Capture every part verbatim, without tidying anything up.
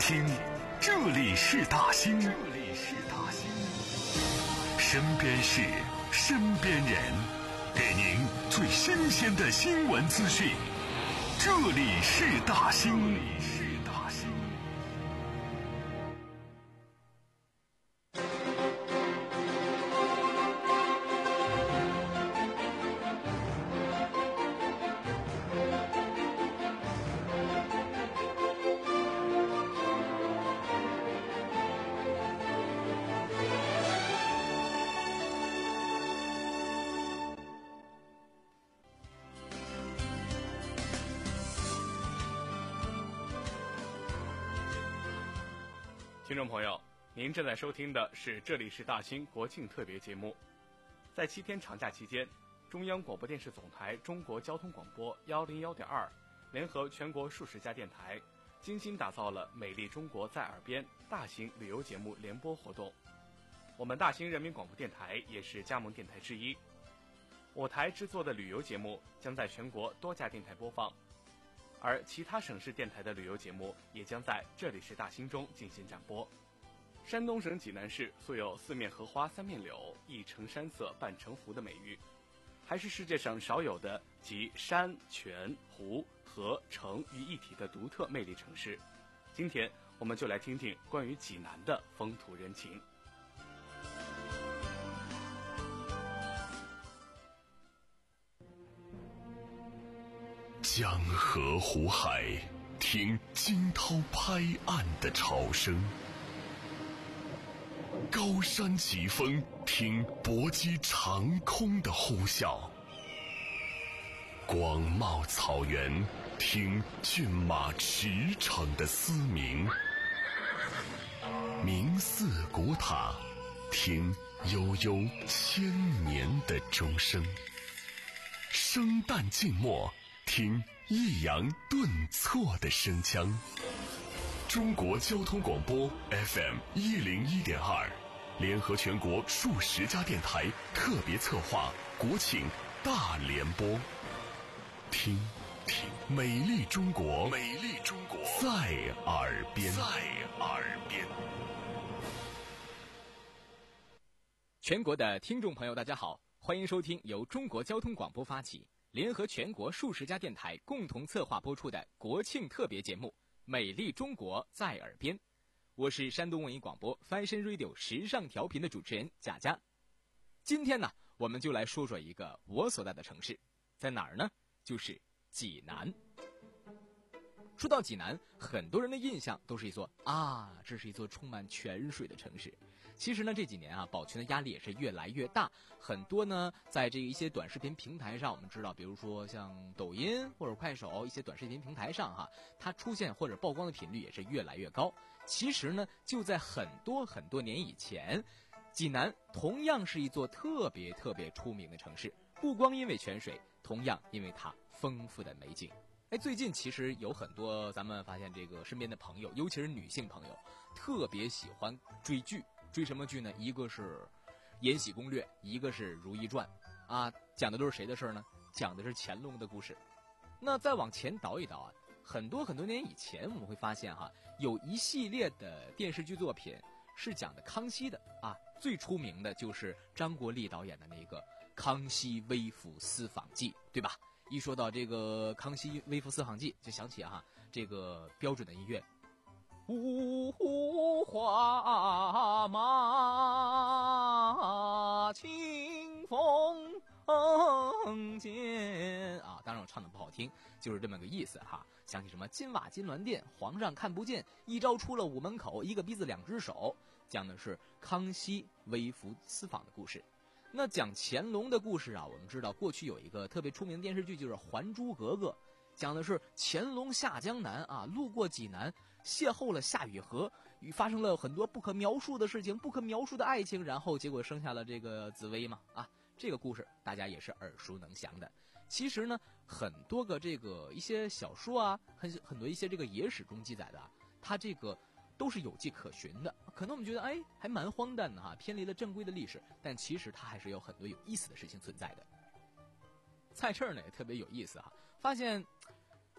兴，这里是大兴，这里是大兴。身边事，身边人，给您最新鲜的新闻资讯。这里是大兴，这里是大兴。 听众朋友，您正在收听的是这里是大兴国庆特别节目。在七天长假期间，中央广播电视总台中国交通广播幺零幺点二联合全国数十家电台，精心打造了美丽中国在耳边大型旅游节目联播活动。我们大兴人民广播电台也是加盟电台之一，我台制作的旅游节目将在全国多家电台播放，而其他省市电台的旅游节目也将在这里是大兴中进行展播。山东省济南市素有四面荷花三面柳，一城山色半城湖的美誉，还是世界上少有的集山泉湖河城于一体的独特魅力城市。今天我们就来听听关于济南的风土人情。 江河湖海，听惊涛拍岸的潮声；高山疾风，听搏击长空的呼啸；广袤草原，听骏马驰骋的嘶鸣；明寺古塔，听悠悠千年的钟声；生旦净末，听抑扬顿挫的声腔。中国交通广播 F M 一零一点二，联合全国数十家电台特别策划国庆大联播。听听美丽中国，美丽中国在耳边，在耳边。 全国的听众朋友，大家好，欢迎收听由中国交通广播发起，联合全国数十家电台共同策划播出的国庆特别节目《美丽中国在耳边》，我是山东文艺广播 Fashion Radio 时尚调频的主持人贾佳。今天呢，我们就来说说一个我所在的城市，在哪儿呢？就是济南。说到济南，很多人的印象都是一座啊，这是一座充满泉水的城市。其实呢，这几年啊，保全的压力也是越来越大。很多呢，在这一些短视频平台上，我们知道，比如说像抖音或者快手一些短视频平台上哈，它出现或者曝光的频率也是越来越高。其实呢，就在很多很多年以前，济南同样是一座特别特别出名的城市，不光因为泉水，同样因为它丰富的美景。哎，最近其实有很多咱们发现这个身边的朋友，尤其是女性朋友，特别喜欢追剧。追什么剧呢？一个是《延禧攻略》，一个是《如懿传》啊，讲的都是谁的事呢？讲的是乾隆的故事。那再往前倒一倒啊，很多很多年以前，我们会发现哈，有一系列的电视剧作品是讲的康熙的啊，最出名的就是张国立导演的那个《康熙微服私访记》，对吧？一说到这个康熙微服私访记，就想起啊这个标准的音乐，五湖花马清风见啊，当然我唱的不好听，就是这么个意思哈。想起什么金瓦金銮殿，皇上看不见，一朝出了午门口，一个鼻子两只手，讲的是康熙微服私访的故事。那讲乾隆的故事啊，我们知道过去有一个特别出名的电视剧，就是《还珠格格》，讲的是乾隆下江南啊，路过济南，邂逅了夏雨荷，与发生了很多不可描述的事情，不可描述的爱情，然后结果生下了这个紫薇嘛啊，这个故事大家也是耳熟能详的。其实呢，很多个这个一些小说啊，很很多一些这个野史中记载的啊，它这个都是有迹可循的。可能我们觉得哎还蛮荒诞的哈，偏离了正规的历史，但其实它还是有很多有意思的事情存在的。蔡澈呢也特别有意思哈，发现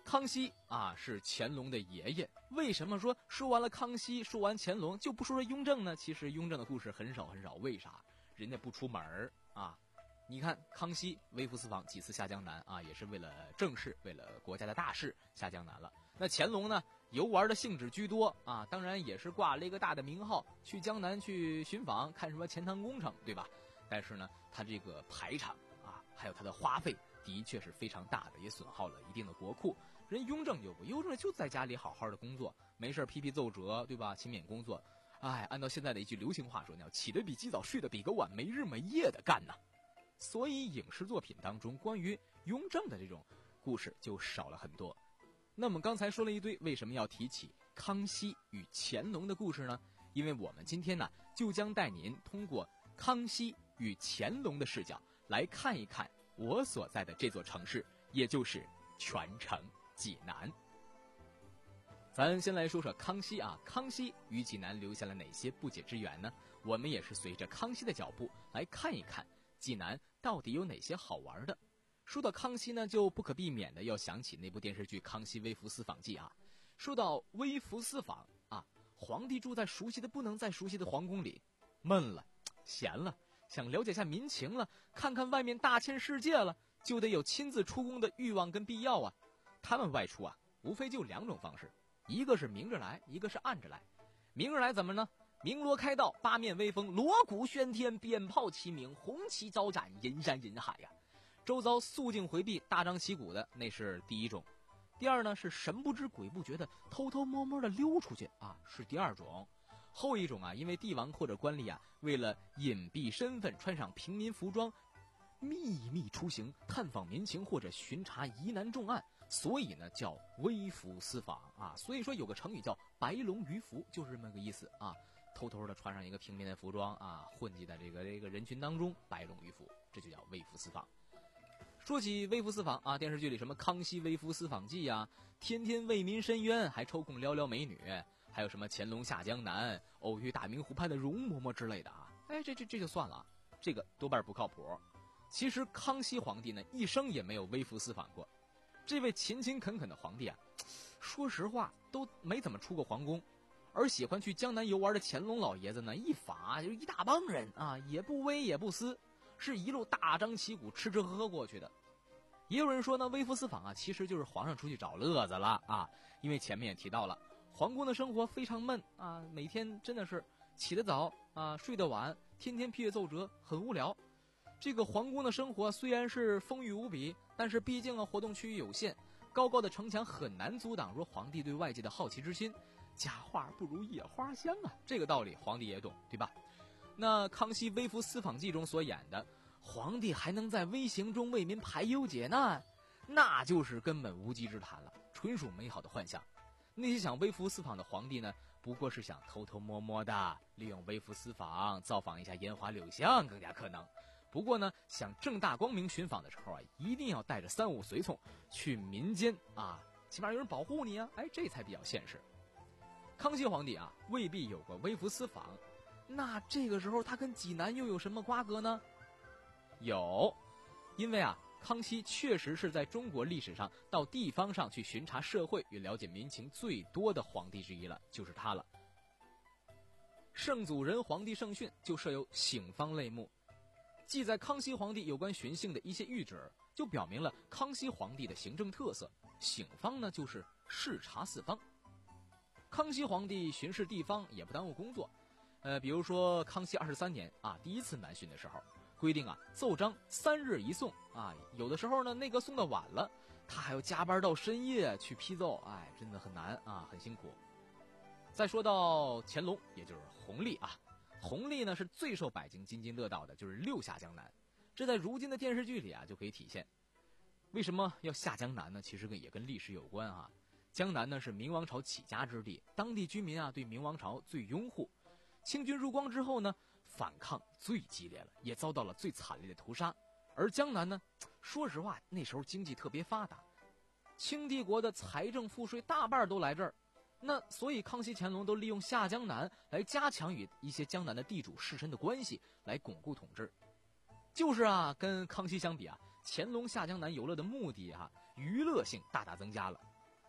康熙啊是乾隆的爷爷，为什么说说完了康熙，说完乾隆就不说说雍正呢？其实雍正的故事很少很少，为啥？人家不出门啊。你看康熙微服私访几次下江南啊，也是为了政事，为了国家的大事下江南了。那乾隆呢，游玩的性质居多啊，当然也是挂了一个大的名号，去江南去寻访，看什么钱塘工程，对吧？但是呢，他这个排场啊，还有他的花费，的确是非常大的，也损耗了一定的国库。人雍正就不，雍正就在家里好好的工作，没事批批奏折，对吧？勤勉工作。哎，按照现在的一句流行话说，你要起得比鸡早，睡得比个晚，没日没夜的干呢。所以影视作品当中关于雍正的这种故事就少了很多。那么刚才说了一堆，为什么要提起康熙与乾隆的故事呢？因为我们今天呢，就将带您通过康熙与乾隆的视角来看一看我所在的这座城市，也就是全城济南。咱先来说说康熙啊，康熙与济南留下了哪些不解之缘呢？我们也是随着康熙的脚步来看一看济南到底有哪些好玩的。说到康熙呢，就不可避免的要想起那部电视剧《康熙微服私访记》啊。说到微服私访啊，皇帝住在熟悉的不能再熟悉的皇宫里，闷了，闲了，想了解下民情了，看看外面大千世界了，就得有亲自出宫的欲望跟必要啊。他们外出啊，无非就两种方式，一个是明着来，一个是暗着来。明着来怎么呢？鸣锣开道，八面威风，锣鼓喧天，鞭炮齐鸣，红旗招展，人山人海呀、啊。周遭肃静回避，大张旗鼓的，那是第一种。第二呢，是神不知鬼不觉的偷偷摸摸的溜出去啊，是第二种。后一种啊，因为帝王或者官吏啊，为了隐蔽身份，穿上平民服装，秘密出行，探访民情或者巡查疑难重案，所以呢叫微服私访啊。所以说有个成语叫白龙鱼服，就是这么个意思啊。偷偷的穿上一个平民的服装啊，混迹在这个这个人群当中，白龙鱼服，这就叫微服私访。说起微服私访啊，电视剧里什么《康熙微服私访记》呀，天天为民申冤，还抽空撩撩美女，还有什么乾隆下江南，偶遇大明湖畔的容嬷嬷之类的啊，哎，这这这就算了，这个多半不靠谱。其实康熙皇帝呢，一生也没有微服私访过。这位勤勤恳恳的皇帝啊，说实话都没怎么出过皇宫。而喜欢去江南游玩的乾隆老爷子呢，一法就一大帮人啊，也不微也不私，是一路大张旗鼓吃吃喝喝过去的。也有人说呢，微服私访啊，其实就是皇上出去找乐子了啊。因为前面也提到了，皇宫的生活非常闷啊，每天真的是起得早啊，睡得晚，天天批阅奏折，很无聊。这个皇宫的生活虽然是丰裕无比，但是毕竟啊活动区域有限，高高的城墙很难阻挡说皇帝对外界的好奇之心。假话不如野花香啊，这个道理皇帝也懂，对吧？那康熙微服私访记中所演的皇帝还能在微行中为民排忧解难，那就是根本无稽之谈了，纯属美好的幻想。那些想微服私访的皇帝呢，不过是想偷偷摸摸的利用微服私访造访一下烟花柳巷更加可能。不过呢，想正大光明寻访的时候啊，一定要带着三五随从去民间啊，起码有人保护你啊，哎，这才比较现实。康熙皇帝啊，未必有过微服私访，那这个时候他跟济南又有什么瓜葛呢？有，因为啊，康熙确实是在中国历史上到地方上去巡查社会与了解民情最多的皇帝之一了，就是他了。圣祖仁皇帝圣训就设有省方类目，记载康熙皇帝有关巡幸的一些谕旨，就表明了康熙皇帝的行政特色。省方呢，就是视察四方。康熙皇帝巡视地方也不耽误工作，呃，比如说康熙二十三年啊，第一次南巡的时候，规定啊，奏章三日一送啊，有的时候呢，内阁送的晚了，他还要加班到深夜去批奏，哎，真的很难啊，很辛苦。再说到乾隆，也就是弘历啊，弘历呢是最受百姓津津乐道的，就是六下江南，这在如今的电视剧里啊就可以体现。为什么要下江南呢？其实也跟历史有关啊。江南呢是明王朝起家之地，当地居民啊对明王朝最拥护。清军入关之后呢，反抗最激烈了，也遭到了最惨烈的屠杀。而江南呢，说实话那时候经济特别发达，清帝国的财政赋税大半都来这儿。那所以康熙乾隆都利用下江南来加强与一些江南的地主士绅的关系，来巩固统治。就是啊，跟康熙相比啊，乾隆下江南游乐的目的啊，娱乐性大大增加了。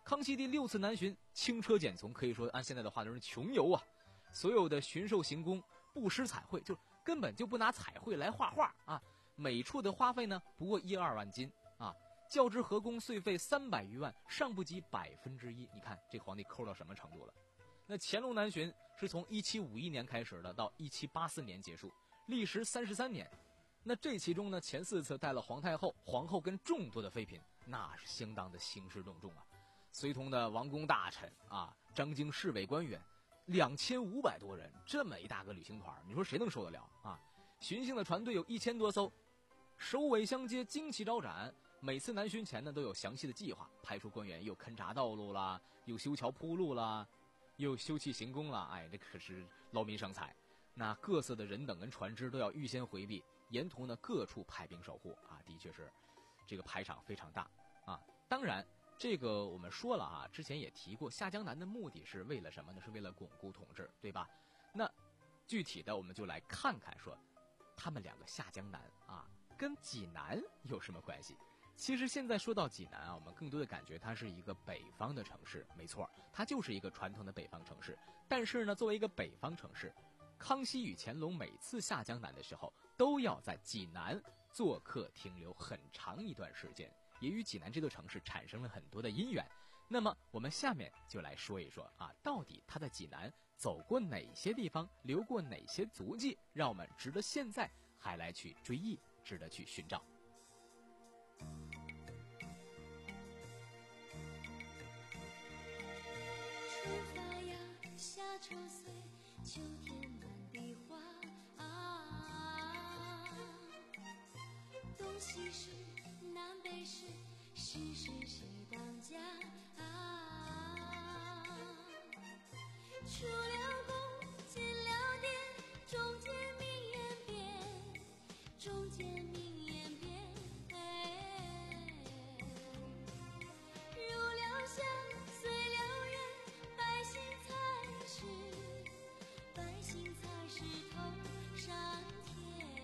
康熙第六次南巡，轻车简从，可以说按现在的话就是穷游啊。所有的巡狩行宫不施彩绘，就根本就不拿彩绘来画画啊。每处的花费呢不过一二万金啊，较之河工岁费三百余万，尚不及百分之一。你看这皇帝抠到什么程度了？那乾隆南巡是从一七五一年开始的，到一七八四年结束，历时三十三年。那这其中呢，前四次带了皇太后、皇后跟众多的妃嫔，那是相当的兴师动众啊。随同的王公大臣啊，张京市委官员两千五百多人，这么一大个旅行团，你说谁能受得了啊？巡行的船队有一千多艘，首尾相接，旌旗招展。每次南巡前呢，都有详细的计划，派出官员又勘察道路啦，又修桥铺路啦，又修葺行宫啦，哎，这可是劳民伤财。那各色的人等跟船只都要预先回避，沿途呢各处派兵守护啊，的确是这个排场非常大啊。当然这个我们说了啊，之前也提过，下江南的目的是为了什么呢？是为了巩固统治，对吧？那具体的我们就来看看说他们两个下江南啊跟济南有什么关系。其实现在说到济南啊，我们更多的感觉它是一个北方的城市，没错，它就是一个传统的北方城市。但是呢，作为一个北方城市，康熙与乾隆每次下江南的时候，都要在济南做客停留很长一段时间，也与济南这座城市产生了很多的因缘。那么我们下面就来说一说啊，到底他在济南走过哪些地方，留过哪些足迹，让我们值得现在还来去追忆，值得去寻找。 春发呀，夏秋岁，秋天满地花啊。东西是，南北是，时时谁当家啊？出了宫，进了殿，中间名言变，中间名言变。入了乡，随了人，百姓才是，百姓才是头上天。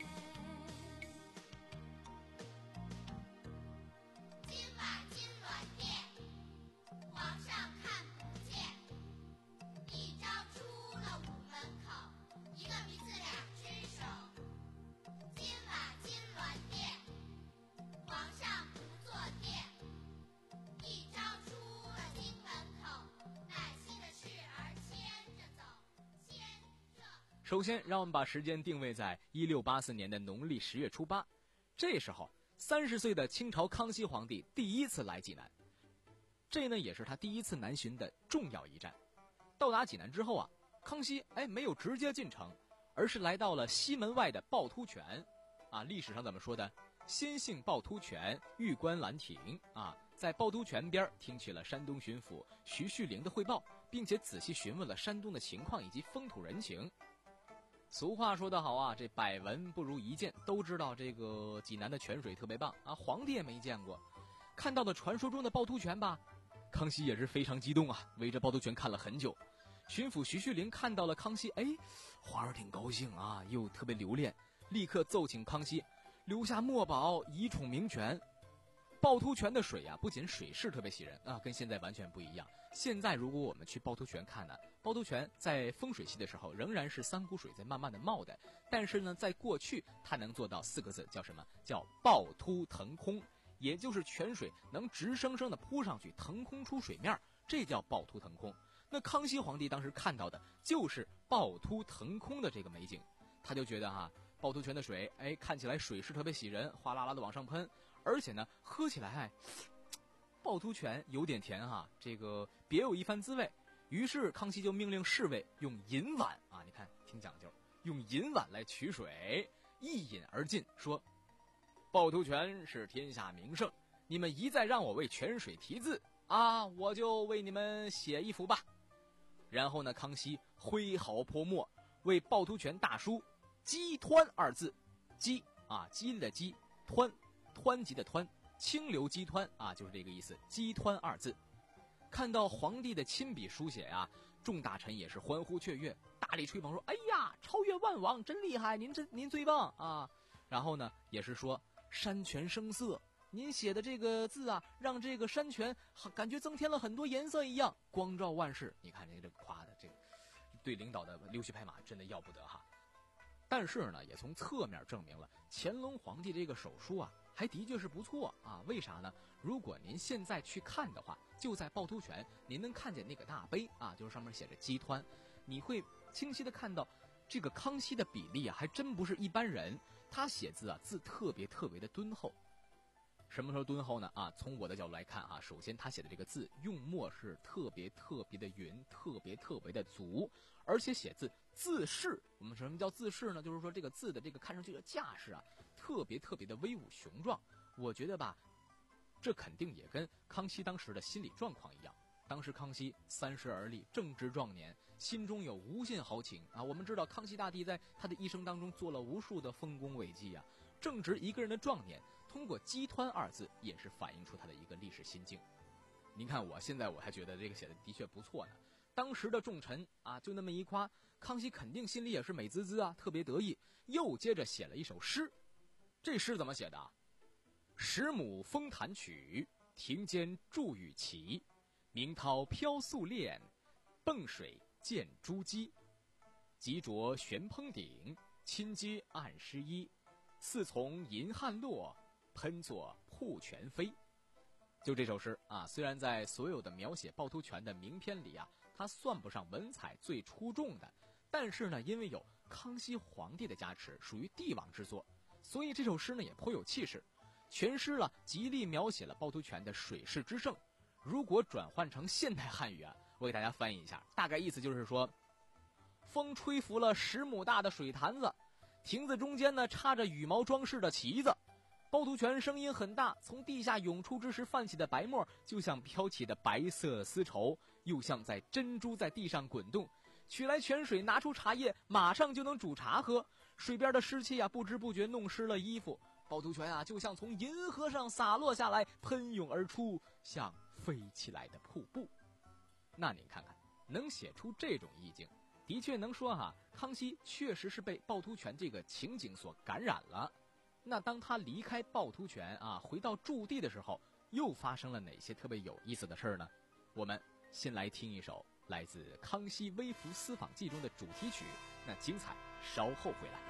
今晚金銮殿，皇上看不见。一朝出了午门口，一个鼻子两只手。今晚金銮殿，皇上不坐殿。一朝出了京门口，百姓的事儿牵着走，牵着。 首先让我们把时间定位在一六八四年的农历十月初八，这时候三十岁的清朝康熙皇帝第一次来济南，这呢也是他第一次南巡的重要一站。到达济南之后啊，康熙哎没有直接进城，而是来到了西门外的趵突泉啊，历史上怎么说的？先幸趵突泉，玉观兰亭啊，在趵突泉边听取了山东巡抚徐旭龄的汇报，并且仔细询问了山东的情况以及风土人情。俗话说得好啊，这百闻不如一见，都知道这个济南的泉水特别棒啊，皇帝也没见过。看到了传说中的趵突泉吧，康熙也是非常激动啊，围着趵突泉看了很久。巡抚徐旭龄看到了康熙，哎，皇上挺高兴啊，又特别留恋，立刻奏请康熙留下墨宝以宠名泉。趵突泉的水啊，不仅水势特别喜人啊，跟现在完全不一样。现在如果我们去趵突泉看呢，趵突泉在丰水期的时候仍然是三股水在慢慢的冒的，但是呢，在过去它能做到四个字，叫什么？叫趵突腾空，也就是泉水能直生生的扑上去，腾空出水面，这叫趵突腾空。那康熙皇帝当时看到的就是趵突腾空的这个美景，他就觉得哈、啊，趵突泉的水，哎，看起来水势特别喜人，哗啦啦的往上喷，而且呢，喝起来哎，趵突泉有点甜哈、啊，这个别有一番滋味。于是康熙就命令侍卫用银碗啊，你看挺讲究，用银碗来取水，一饮而尽，说趵突泉是天下名胜，你们一再让我为泉水题字啊，我就为你们写一幅吧。然后呢，康熙挥毫泼墨，为趵突泉大书激湍二字，激啊，激励的激，湍湍急的湍，清流激湍啊，就是这个意思，激湍二字。看到皇帝的亲笔书写啊，众大臣也是欢呼雀跃，大力吹捧说：“哎呀，超越万王，真厉害！您这您最棒啊！”然后呢，也是说山泉声色， 您写的这个字啊，让这个山泉感觉增添了很多颜色一样，光照万世。你看这个夸的这个对领导的溜须拍马真的要不得哈。但是呢，也从侧面证明了乾隆皇帝这个手书啊，还的确是不错啊。为啥呢？如果您现在去看的话，就在趵突泉，您能看见那个大碑啊，就是上面写着姬湍，你会清晰的看到这个康熙的笔力啊，还真不是一般人。他写字啊，字特别特别的敦厚。什么时候敦厚呢？啊，从我的角度来看啊，首先他写的这个字用墨是特别特别的匀，特别特别的足，而且写字字势，我们什么叫字势呢？就是说这个字的这个看上去的架势啊，特别特别的威武雄壮。我觉得吧，这肯定也跟康熙当时的心理状况一样。当时康熙三十而立，正值壮年，心中有无限豪情啊！我们知道康熙大帝在他的一生当中做了无数的丰功伟绩啊，正值一个人的壮年，通过姬湍二字也是反映出他的一个历史心境。您看我现在我还觉得这个写的的确不错呢。当时的重臣啊，就那么一夸，康熙肯定心里也是美滋滋啊，特别得意。又接着写了一首诗，这诗怎么写的啊？十亩风弹曲，庭间筑雨旗。明涛飘素练，迸水见珠玑。急着悬烹鼎，亲接按湿衣。似从银汉落，喷作瀑泉飞。就这首诗啊，虽然在所有的描写趵突泉的名篇里啊，它算不上文采最出众的，但是呢，因为有康熙皇帝的加持，属于帝王之作，所以这首诗呢也颇有气势。全诗了极力描写了趵突泉的水势之盛。如果转换成现代汉语啊，我给大家翻译一下，大概意思就是说，风吹拂了十亩大的水潭子，亭子中间呢插着羽毛装饰的旗子，趵突泉声音很大，从地下涌出之时泛起的白沫，就像飘起的白色丝绸，又像在珍珠在地上滚动。取来泉水，拿出茶叶，马上就能煮茶喝。水边的湿气啊，不知不觉弄湿了衣服。趵突泉啊，就像从银河上洒落下来，喷涌而出，像飞起来的瀑布。那您看看，能写出这种意境，的确能说哈、啊，康熙确实是被趵突泉这个情景所感染了。那当他离开趵突泉啊，回到驻地的时候，又发生了哪些特别有意思的事儿呢？我们先来听一首来自《康熙微服私访记》中的主题曲，那精彩稍后回来。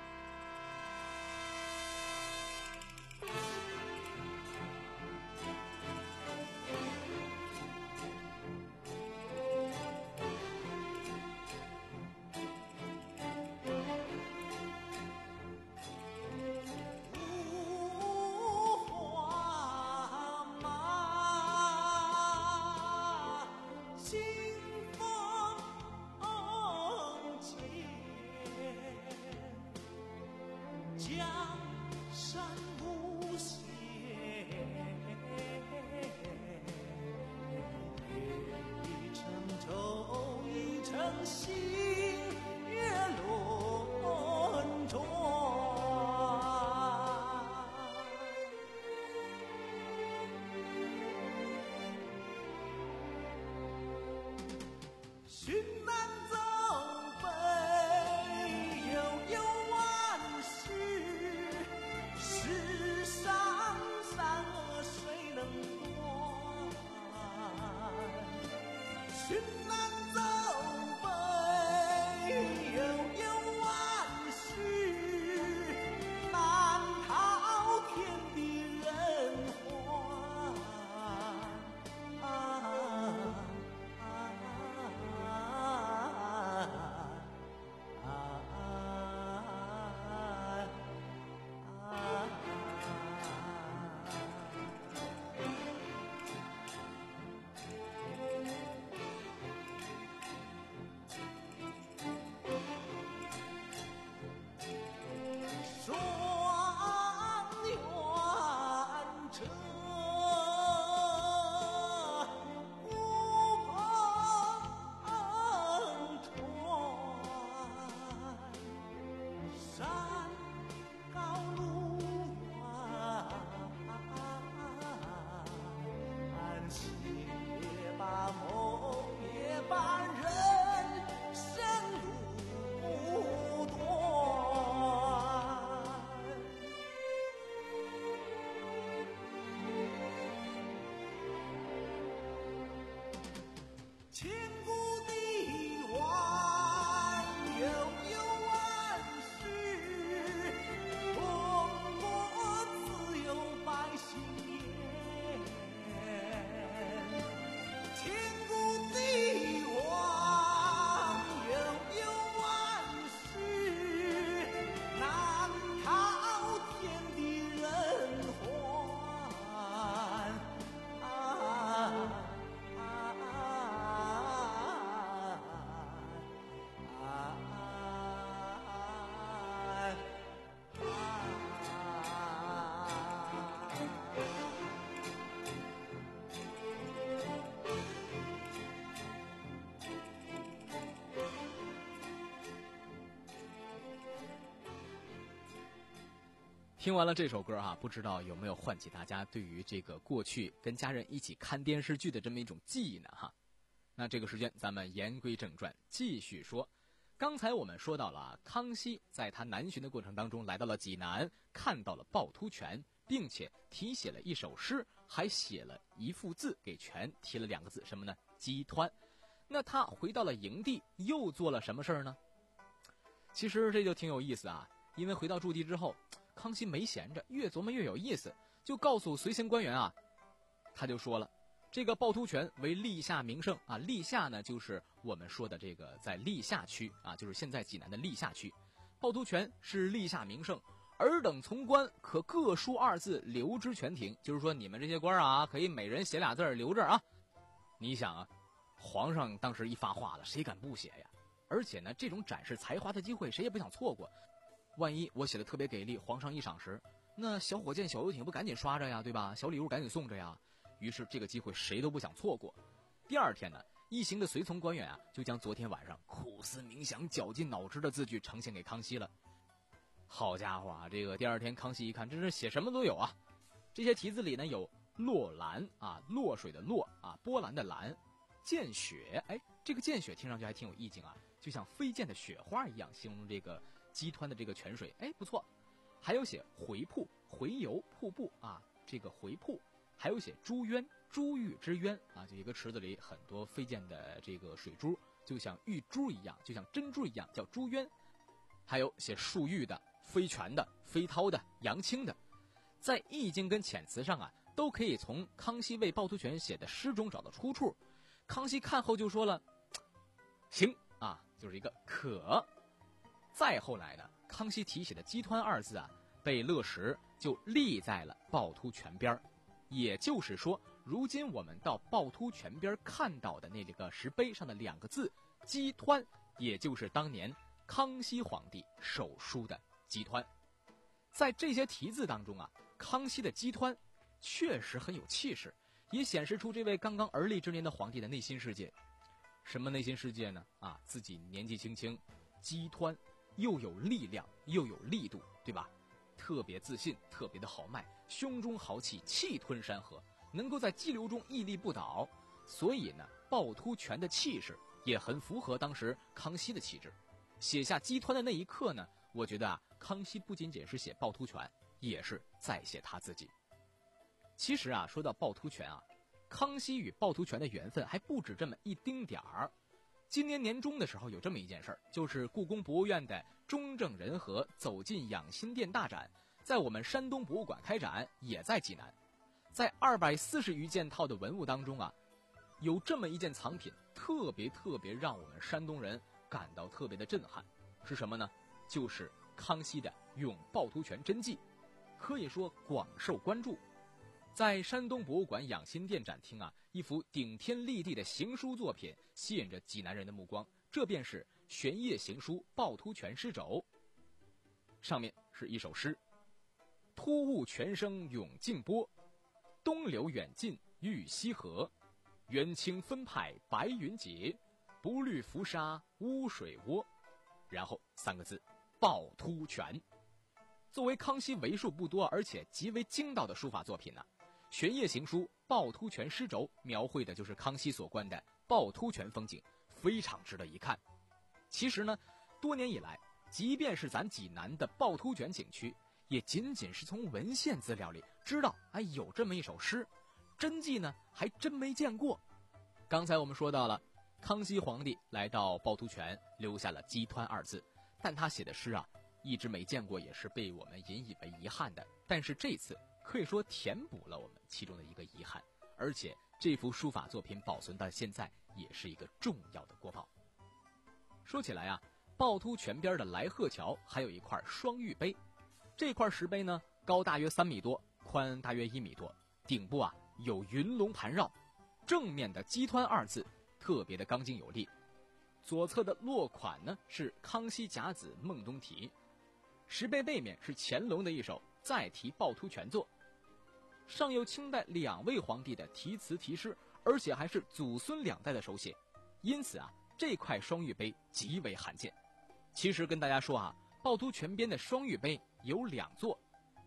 听完了这首歌啊，不知道有没有唤起大家对于这个过去跟家人一起看电视剧的这么一种记忆呢？哈，那这个时间咱们言归正传，继续说。刚才我们说到了啊，康熙在他南巡的过程当中来到了济南，看到了趵突泉，并且题写了一首诗，还写了一幅字给泉提了两个字，什么呢？激湍。那他回到了营地，又做了什么事儿呢？其实这就挺有意思啊，因为回到驻地之后，康熙没闲着，越琢磨越有意思，就告诉随行官员啊，他就说了，这个趵突泉为历下名胜啊，历下呢就是我们说的这个在历下区啊，就是现在济南的历下区，趵突泉是历下名胜，尔等从官可各书二字留之泉庭，就是说你们这些官啊，可以每人写俩字留着啊。你想啊，皇上当时一发话了，谁敢不写呀？而且呢，这种展示才华的机会谁也不想错过。万一我写的特别给力，皇上一赏识，那小火箭小游艇不赶紧刷着呀，对吧？小礼物赶紧送着呀。于是这个机会谁都不想错过。第二天呢，一行的随从官员啊，就将昨天晚上苦思冥想绞尽脑汁的字句呈现给康熙了。好家伙啊，这个第二天康熙一看，真是写什么都有啊。这些题字里呢有落兰啊，落水的落啊，波澜的澜，溅雪，哎，这个溅雪听上去还挺有意境啊，就像飞溅的雪花一样，形容这个激湍的这个泉水，哎，不错。还有写回瀑，回游瀑布啊，这个回瀑，还有写珠渊，珠玉之渊啊，就一个池子里很多飞溅的这个水珠，就像玉珠一样，就像珍珠一样，叫珠渊。还有写漱玉的、飞泉的、飞涛的、扬清的，在意境跟遣词上啊，都可以从康熙为趵突泉写的诗中找到出处。康熙看后就说了，行啊，就是一个可。再后来呢，康熙题写的激湍二字啊，被乐石就立在了趵突泉边，也就是说，如今我们到趵突泉边看到的那个石碑上的两个字激湍，也就是当年康熙皇帝手书的激湍。在这些题字当中啊，康熙的激湍确实很有气势，也显示出这位刚刚而立之年的皇帝的内心世界。什么内心世界呢？啊，自己年纪轻轻，激湍又有力量又有力度，对吧？特别自信，特别的豪迈，胸中豪气，气吞山河，能够在激流中屹立不倒。所以呢，趵突泉的气势也很符合当时康熙的气质。写下激湍的那一刻呢，我觉得啊，康熙不仅仅是写趵突泉，也是在写他自己。其实啊，说到趵突泉啊，康熙与趵突泉的缘分还不止这么一丁点儿。今年年中的时候有这么一件事儿，就是故宫博物院的中正人和走进养心殿大展，在我们山东博物馆开展，也在济南。在二百四十余件套的文物当中啊，有这么一件藏品，特别特别让我们山东人感到特别的震撼，是什么呢？就是康熙的《咏趵突泉真迹》，可以说广受关注。在山东博物馆养心殿展厅啊，一幅顶天立地的行书作品吸引着济南人的目光，这便是玄烨行书趵突泉诗轴。上面是一首诗：突兀泉声涌静波，东流远近遇西河，元清分派白云节，不虑浮沙污水窝。然后三个字：趵突泉。作为康熙为数不多而且极为精到的书法作品呢、啊，玄烨行书趵突泉诗轴描绘的就是康熙所观的趵突泉风景，非常值得一看。其实呢，多年以来，即便是咱济南的趵突泉景区，也仅仅是从文献资料里知道，哎，有这么一首诗，真迹呢还真没见过。刚才我们说到了，康熙皇帝来到趵突泉，留下了激湍二字，但他写的诗啊，一直没见过，也是被我们引以为遗憾的。但是这次可以说填补了我们其中的一个遗憾，而且这幅书法作品保存到现在也是一个重要的国宝。说起来啊，趵突泉边的来鹤桥还有一块双玉碑，这块石碑呢高大约三米多，宽大约一米多，顶部啊有云龙盘绕，正面的激湍二字特别的刚劲有力，左侧的落款呢是康熙甲子孟冬题，石碑背面是乾隆的一首再题趵突泉作，上有清代两位皇帝的题词题诗，而且还是祖孙两代的手写，因此啊，这块双玉碑极为罕见。其实跟大家说啊，趵突泉边的双玉碑有两座，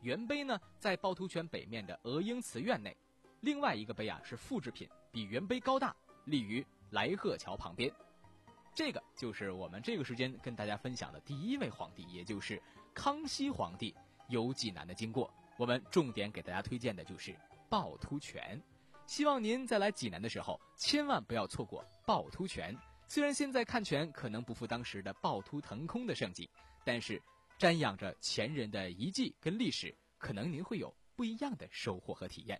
原碑呢在趵突泉北面的鹅英祠院内，另外一个碑啊是复制品，比原碑高大，立于来鹤桥旁边。这个就是我们这个时间跟大家分享的第一位皇帝，也就是康熙皇帝游济南的经过。我们重点给大家推荐的就是趵突泉，希望您在来济南的时候千万不要错过趵突泉。虽然现在看泉可能不复当时的趵突腾空的盛景，但是瞻仰着前人的遗迹跟历史，可能您会有不一样的收获和体验。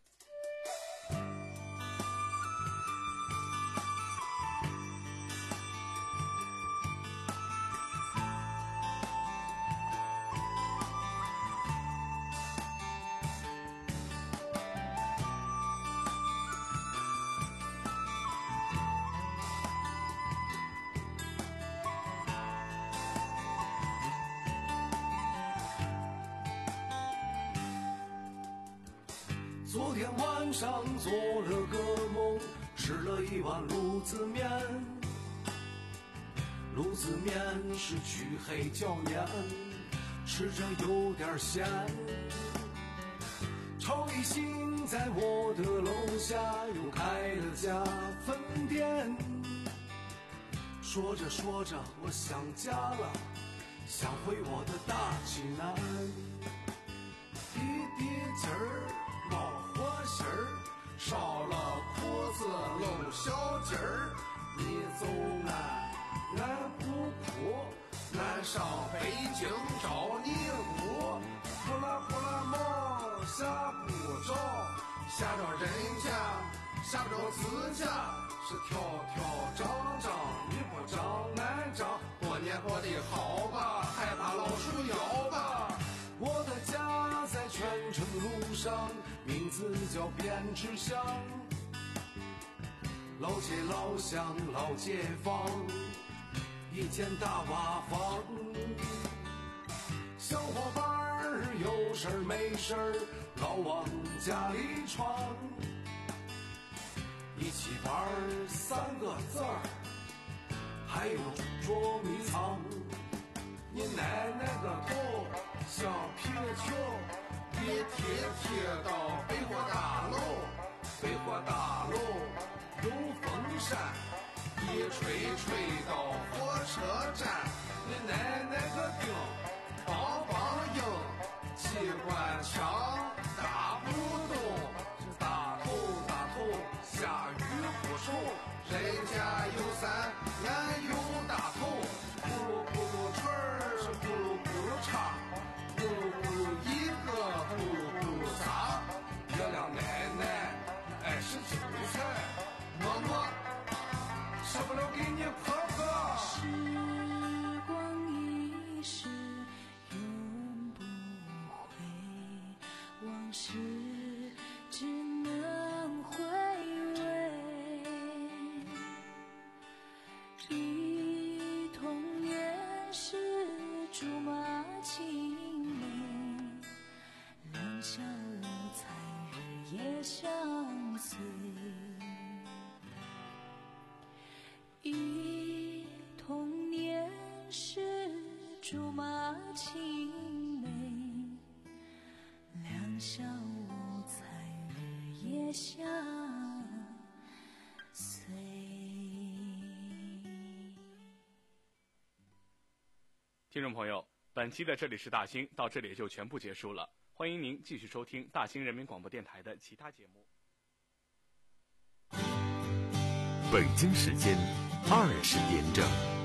昨天晚上做了个梦，吃了一碗卤子面，卤子面是去黑椒面，吃着有点咸。超一星在我的楼下又开了家分店，说着说着我想家了，想回我的大济南。滴滴鸡儿冒火心儿，烧了裤子露小鸡儿。你走俺，俺不哭，俺上北京找你姑。呼啦呼啦忙下不着，吓着人家，吓不着自家。是跳跳张张，你不张俺张。过年过得好吧，害怕老鼠咬吧。我的家在泉城路上，名字叫汴池乡。老街老巷老街坊，一间大瓦房。小伙伴儿有事儿没事儿老往家里闯，一起玩三个字儿，还有捉迷藏。你奶奶个头像皮球，一贴贴到北货大楼，北货大楼有风扇，一吹吹到火车站。你奶奶个腚梆梆硬，机关枪打不动，这大头大头下雨不愁，人家有伞，俺有大头。咕噜咕噜吹儿是咕噜咕噜唱，咕噜咕噜一个，咕噜咕噜仨。月亮奶奶爱吃韭菜，么么舍不了给你婆婆。 时光一逝永不回，往事只能回味。忆童年时竹马青梅，两小无猜日夜相随。忆童年时竹马青梅，两小无猜日夜相随。 听众朋友，本期的这里是大兴到这里就全部结束了，欢迎您继续收听大兴人民广播电台的其他节目。 北京时间二十点整。